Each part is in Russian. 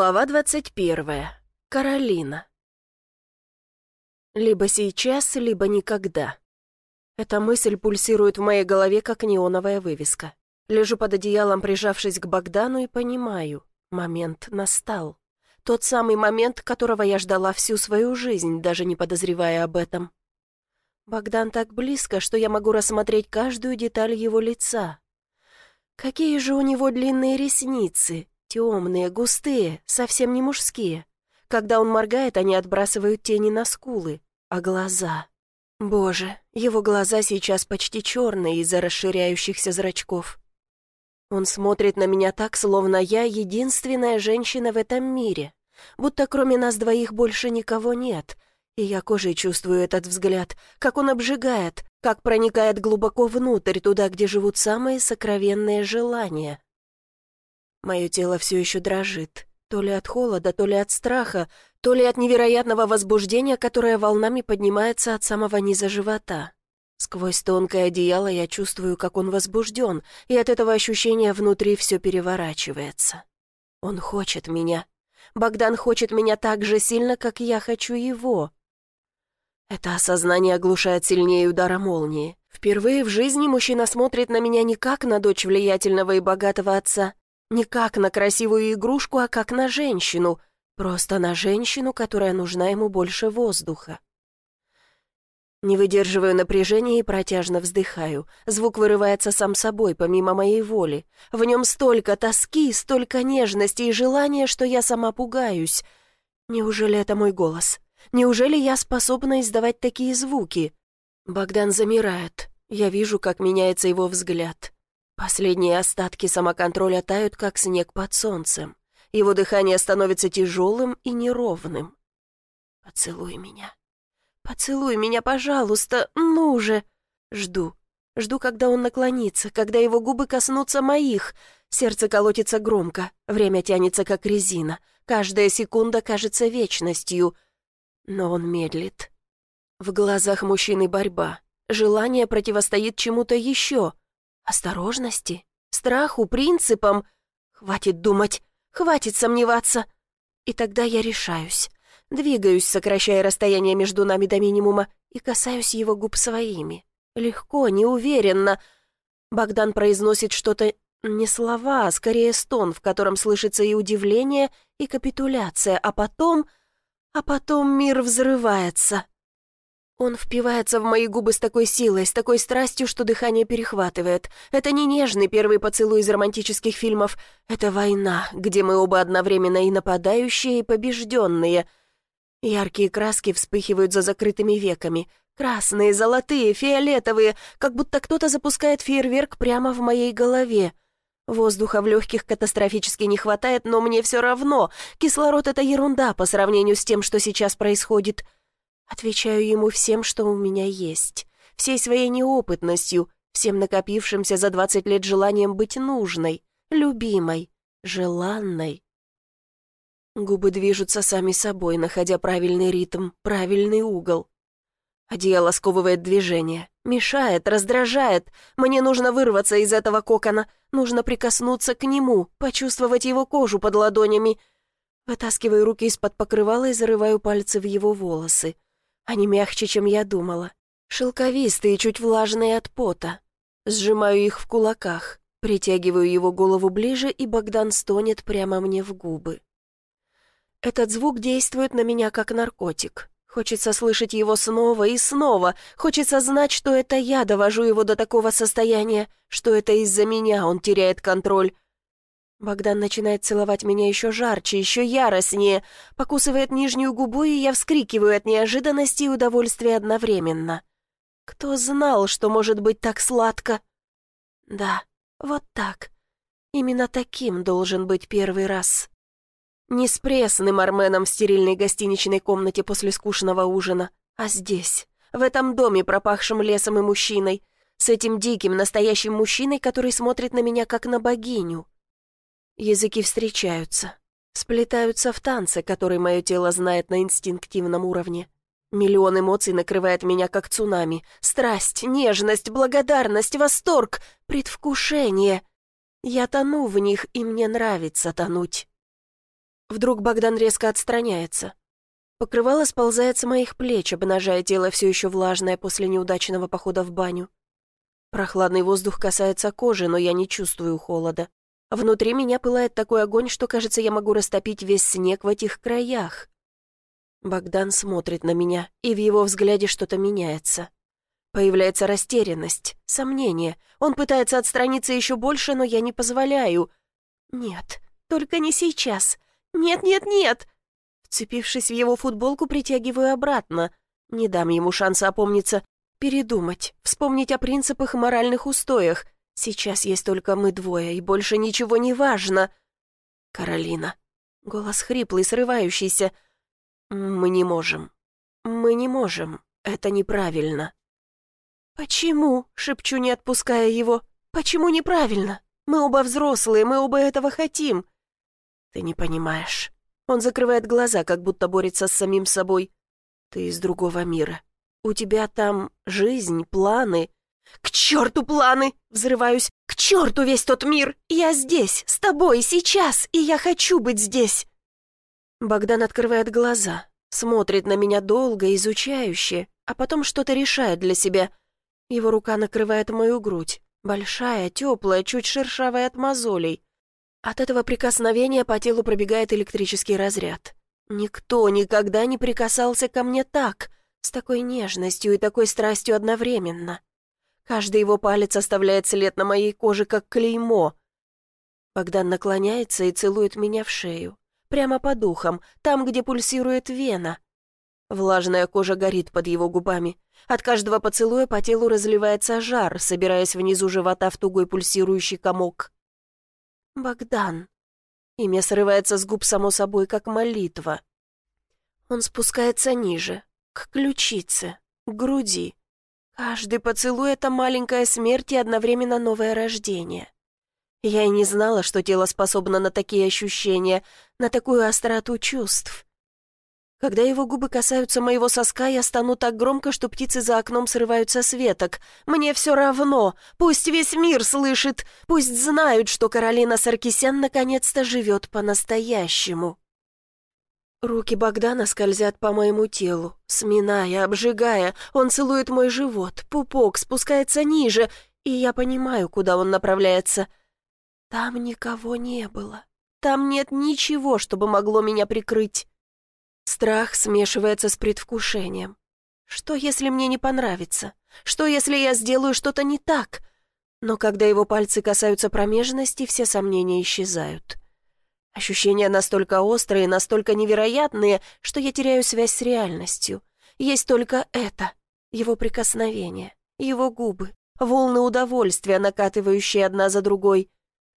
Глава 21. Каролина. Либо сейчас, либо никогда. Эта мысль пульсирует в моей голове, как неоновая вывеска. Лежу под одеялом, прижавшись к Богдану, и понимаю, момент настал. Тот самый момент, которого я ждала всю свою жизнь, даже не подозревая об этом. Богдан так близко, что я могу рассмотреть каждую деталь его лица. Какие же у него длинные ресницы! Темные, густые, совсем не мужские. Когда он моргает, они отбрасывают тени на скулы. А глаза... Боже, его глаза сейчас почти черные из-за расширяющихся зрачков. Он смотрит на меня так, словно я единственная женщина в этом мире. Будто кроме нас двоих больше никого нет. И я кожей чувствую этот взгляд, как он обжигает, как проникает глубоко внутрь, туда, где живут самые сокровенные желания. Мое тело все еще дрожит, то ли от холода, то ли от страха, то ли от невероятного возбуждения, которое волнами поднимается от самого низа живота. Сквозь тонкое одеяло я чувствую, как он возбужден, и от этого ощущения внутри все переворачивается. Он хочет меня. Богдан хочет меня так же сильно, как я хочу его. Это осознание оглушает сильнее удара молнии. Впервые в жизни мужчина смотрит на меня не как на дочь влиятельного и богатого отца, не как на красивую игрушку, а как на женщину. Просто на женщину, которая нужна ему больше воздуха. Не выдерживаю напряжения и протяжно вздыхаю. Звук вырывается сам собой, помимо моей воли. В нем столько тоски, столько нежности и желания, что я сама пугаюсь. Неужели это мой голос? Неужели я способна издавать такие звуки? Богдан замирает. Я вижу, как меняется его взгляд. Последние остатки самоконтроля тают, как снег под солнцем. Его дыхание становится тяжелым и неровным. «Поцелуй меня. Поцелуй меня, пожалуйста, ну же!» Жду. Жду, когда он наклонится, когда его губы коснутся моих. Сердце колотится громко, время тянется, как резина. Каждая секунда кажется вечностью. Но он медлит. В глазах мужчины борьба. Желание противостоит чему-то еще. Осторожности? Страху? Принципам? Хватит думать, хватит сомневаться. И тогда я решаюсь. Двигаюсь, сокращая расстояние между нами до минимума, и касаюсь его губ своими. Легко, неуверенно. Богдан произносит что-то, не слова, а скорее стон, в котором слышится и удивление, и капитуляция, а потом мир взрывается. Он впивается в мои губы с такой силой, с такой страстью, что дыхание перехватывает. Это не нежный первый поцелуй из романтических фильмов. Это война, где мы оба одновременно и нападающие, и побежденные. Яркие краски вспыхивают за закрытыми веками. Красные, золотые, фиолетовые, как будто кто-то запускает фейерверк прямо в моей голове. Воздуха в легких катастрофически не хватает, но мне все равно. Кислород — это ерунда по сравнению с тем, что сейчас происходит. Отвечаю ему всем, что у меня есть, всей своей неопытностью, всем накопившимся за 20 лет желанием быть нужной, любимой, желанной. Губы движутся сами собой, находя правильный ритм, правильный угол. Одеяло сковывает движение, мешает, раздражает. Мне нужно вырваться из этого кокона, нужно прикоснуться к нему, почувствовать его кожу под ладонями. Вытаскиваю руки из-под покрывала и зарываю пальцы в его волосы. Они мягче, чем я думала. Шелковистые, чуть влажные от пота. Сжимаю их в кулаках, притягиваю его голову ближе, и Богдан стонет прямо мне в губы. Этот звук действует на меня как наркотик. Хочется слышать его снова и снова. Хочется знать, что это я довожу его до такого состояния, что это из-за меня он теряет контроль. Богдан начинает целовать меня еще жарче, еще яростнее, покусывает нижнюю губу, и я вскрикиваю от неожиданности и удовольствия одновременно. Кто знал, что может быть так сладко? Да, вот так. Именно таким должен быть первый раз. Не с пресным Арменом в стерильной гостиничной комнате после скучного ужина, а здесь, в этом доме, пропахшем лесом и мужчиной, с этим диким, настоящим мужчиной, который смотрит на меня как на богиню. Языки встречаются, сплетаются в танце, который мое тело знает на инстинктивном уровне. Миллион эмоций накрывает меня как цунами. Страсть, нежность, благодарность, восторг, предвкушение. Я тону в них, и мне нравится тонуть. Вдруг Богдан резко отстраняется. Покрывало сползает с моих плеч, обнажая тело все еще влажное после неудачного похода в баню. Прохладный воздух касается кожи, но я не чувствую холода. Внутри меня пылает такой огонь, что, кажется, я могу растопить весь снег в этих краях. Богдан смотрит на меня, и в его взгляде что-то меняется. Появляется растерянность, сомнение. Он пытается отстраниться еще больше, но я не позволяю. «Нет, только не сейчас. Нет, нет, нет!» Вцепившись в его футболку, притягиваю обратно. Не дам ему шанса опомниться, передумать, вспомнить о принципах и моральных устоях. Сейчас есть только мы двое, и больше ничего не важно. «Каролина». Голос хриплый, срывающийся. «Мы не можем. Мы не можем. Это неправильно». «Почему?» — шепчу, не отпуская его. «Почему неправильно? Мы оба взрослые, мы оба этого хотим». «Ты не понимаешь». Он закрывает глаза, как будто борется с самим собой. «Ты из другого мира. У тебя там жизнь, планы». «К черту планы!» — взрываюсь. «К черту весь тот мир! Я здесь, с тобой, сейчас, и я хочу быть здесь!» Богдан открывает глаза, смотрит на меня долго, изучающе, а потом что-то решает для себя. Его рука накрывает мою грудь, большая, теплая, чуть шершавая от мозолей. От этого прикосновения по телу пробегает электрический разряд. Никто никогда не прикасался ко мне так, с такой нежностью и такой страстью одновременно. Каждый его палец оставляет след на моей коже, как клеймо. Богдан наклоняется и целует меня в шею, прямо под ухом, там, где пульсирует вена. Влажная кожа горит под его губами. От каждого поцелуя по телу разливается жар, собираясь внизу живота в тугой пульсирующий комок. «Богдан». Имя срывается с губ само собой, как молитва. Он спускается ниже, к ключице, к груди. Каждый поцелуй — это маленькая смерть и одновременно новое рождение. Я и не знала, что тело способно на такие ощущения, на такую остроту чувств. Когда его губы касаются моего соска, я стану так громко, что птицы за окном срываются с веток. Мне все равно. Пусть весь мир слышит. Пусть знают, что Каролина Саркисян наконец-то живет по-настоящему. Руки Богдана скользят по моему телу, сминая, обжигая. Он целует мой живот, пупок, спускается ниже, и я понимаю, куда он направляется. Там никого не было. Там нет ничего, чтобы могло меня прикрыть. Страх смешивается с предвкушением. Что, если мне не понравится? Что, если я сделаю что-то не так? Но когда его пальцы касаются промежности, все сомнения исчезают. Ощущения настолько острые, настолько невероятные, что я теряю связь с реальностью. Есть только это, его прикосновение, его губы, волны удовольствия, накатывающие одна за другой.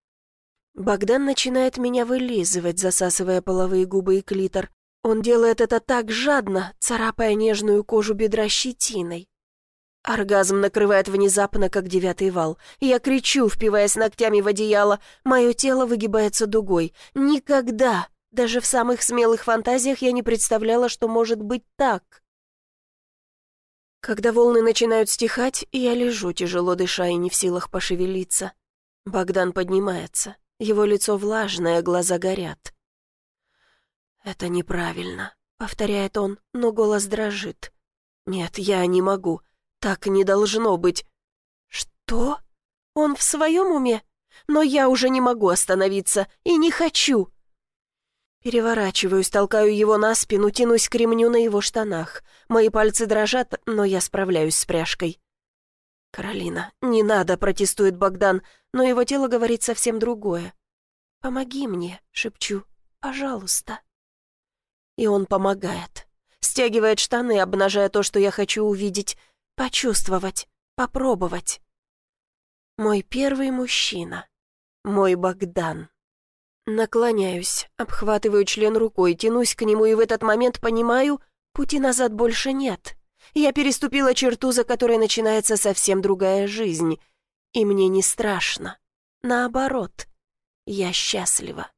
Богдан начинает меня вылизывать, засасывая половые губы и клитор. Он делает это так жадно, царапая нежную кожу бедра щетиной. Оргазм накрывает внезапно, как 9-й вал. Я кричу, впиваясь ногтями в одеяло. Мое тело выгибается дугой. Никогда, даже в самых смелых фантазиях, я не представляла, что может быть так. Когда волны начинают стихать, я лежу, тяжело дыша и не в силах пошевелиться. Богдан поднимается. Его лицо влажное, глаза горят. «Это неправильно», — повторяет он, но голос дрожит. «Нет, я не могу. Так не должно быть». «Что? Он в своем уме? Но я уже не могу остановиться и не хочу». Переворачиваюсь, толкаю его на спину, тянусь к ремню на его штанах. Мои пальцы дрожат, но я справляюсь с пряжкой. «Каролина, не надо», — протестует Богдан, но его тело говорит совсем другое. «Помоги мне», — шепчу, — «пожалуйста». И он помогает. Стягивает штаны, обнажая то, что я хочу увидеть, почувствовать, попробовать. Мой первый мужчина. Мой Богдан. Наклоняюсь, обхватываю член рукой, тянусь к нему и в этот момент понимаю, пути назад больше нет. Я переступила черту, за которой начинается совсем другая жизнь. И мне не страшно. Наоборот, я счастлива.